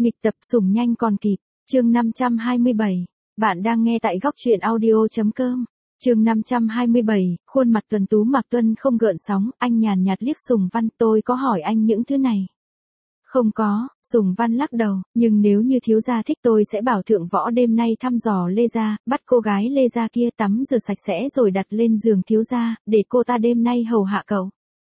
Nghịch tập sủng nhanh còn kịp, chương 527. Bạn đang nghe tại góc truyện audio.com. Chương 527, khuôn mặt tuấn tú Mạc Tuân không gợn sóng, anh nhàn nhạt liếc Sùng Văn, tôi có hỏi anh những thứ này. Không có, Sùng Văn lắc đầu, nhưng nếu như thiếu gia thích tôi sẽ bảo thượng võ đêm nay thăm dò Lê gia, bắt cô gái Lê gia kia tắm rửa sạch sẽ rồi đặt lên giường thiếu gia, để cô ta đêm nay hầu hạ cậu.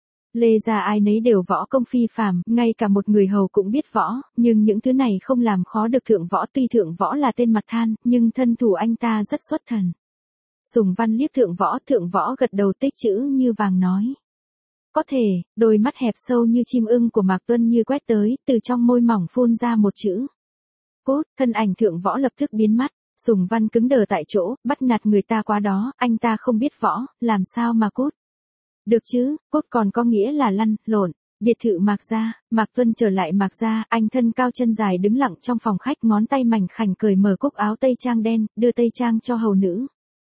Lê gia ai nấy đều võ công phi phàm, ngay cả một người hầu cũng biết võ, nhưng những thứ này không làm khó được thượng võ, tuy thượng võ là tên mặt than, nhưng thân thủ anh ta rất xuất thần. Sùng Văn liếc thượng võ gật đầu tích chữ như vàng nói. Có thể, đôi mắt hẹp sâu như chim ưng của Mạc Tuân như quét tới, từ trong môi mỏng phun ra một chữ. Cút, thân ảnh thượng võ lập tức biến mất, Sùng Văn cứng đờ tại chỗ, bắt nạt người ta quá đó, anh ta không biết võ, làm sao mà cút. Được chứ, cút còn có nghĩa là lăn, lộn. Biệt thự Mạc gia, Mạc Tuân trở lại Mạc gia, anh thân cao chân dài đứng lặng trong phòng khách, ngón tay mảnh khảnh cởi mở cúc áo tây trang đen, đưa tây trang cho hầu nữ.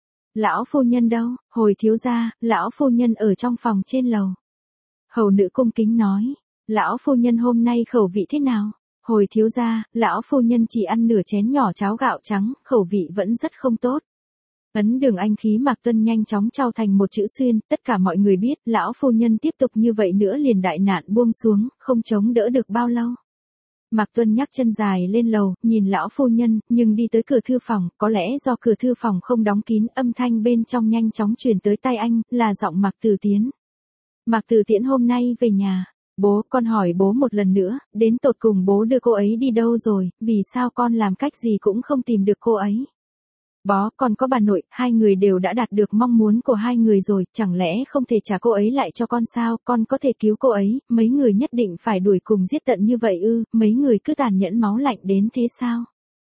Lão phu nhân đâu? Hồi thiếu gia, lão phu nhân ở trong phòng trên lầu. Hầu nữ cung kính nói, lão phu nhân hôm nay khẩu vị thế nào? Hồi thiếu gia, lão phu nhân chỉ ăn nửa chén nhỏ cháo gạo trắng, khẩu vị vẫn rất không tốt. Ấn đường anh khí Mạc Tuân nhanh chóng trao thành một chữ xuyên, tất cả mọi người biết, lão phu nhân tiếp tục như vậy nữa liền đại nạn buông xuống, không chống đỡ được bao lâu. Mạc Tuân nhắc chân dài lên lầu, nhìn lão phu nhân, nhưng đi tới cửa thư phòng, có lẽ do cửa thư phòng không đóng kín, âm thanh bên trong nhanh chóng truyền tới tai anh, là giọng Mạc Tử Tiến. Mạc Tử Tiễn hôm nay về nhà. Bố, con hỏi bố một lần nữa, đến tột cùng bố đưa cô ấy đi đâu rồi, vì sao con làm cách gì cũng không tìm được cô ấy. Bó, con có bà nội, hai người đều đã đạt được mong muốn của hai người rồi, chẳng lẽ không thể trả cô ấy lại cho con sao, con có thể cứu cô ấy, mấy người nhất định phải đuổi cùng giết tận như vậy ư, mấy người cứ tàn nhẫn máu lạnh đến thế sao?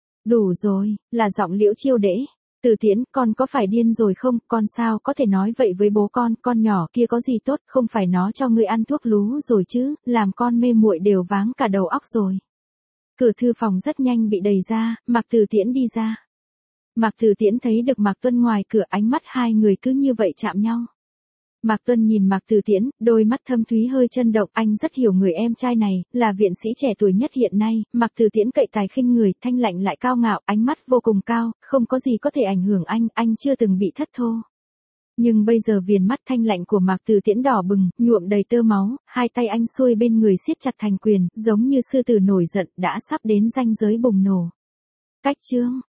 Đủ rồi, là giọng Liễu Chiêu Đễ. Tử Tiễn, con có phải điên rồi không, con sao có thể nói vậy với bố con nhỏ kia có gì tốt, không phải nó cho ngươi ăn thuốc lú rồi chứ, làm con mê muội đều váng cả đầu óc rồi. Cửa thư phòng rất nhanh bị đẩy ra, Mạc Tử Tiễn đi ra. Mạc Tử Tiễn thấy được Mạc Tuân ngoài cửa, ánh mắt hai người cứ như vậy chạm nhau. Mạc Tuân nhìn Mạc Tử Tiễn, đôi mắt thâm thúy hơi chân động, anh rất hiểu người em trai này, là viện sĩ trẻ tuổi nhất hiện nay, Mạc Tử Tiễn cậy tài khinh người, thanh lạnh lại cao ngạo, ánh mắt vô cùng cao, không có gì có thể ảnh hưởng anh chưa từng bị thất thô. Nhưng bây giờ viền mắt thanh lạnh của Mạc Tử Tiễn đỏ bừng, nhuộm đầy tơ máu, hai tay anh xuôi bên người siết chặt thành quyền, giống như sư tử nổi giận, đã sắp đến ranh giới bùng nổ. Cách chương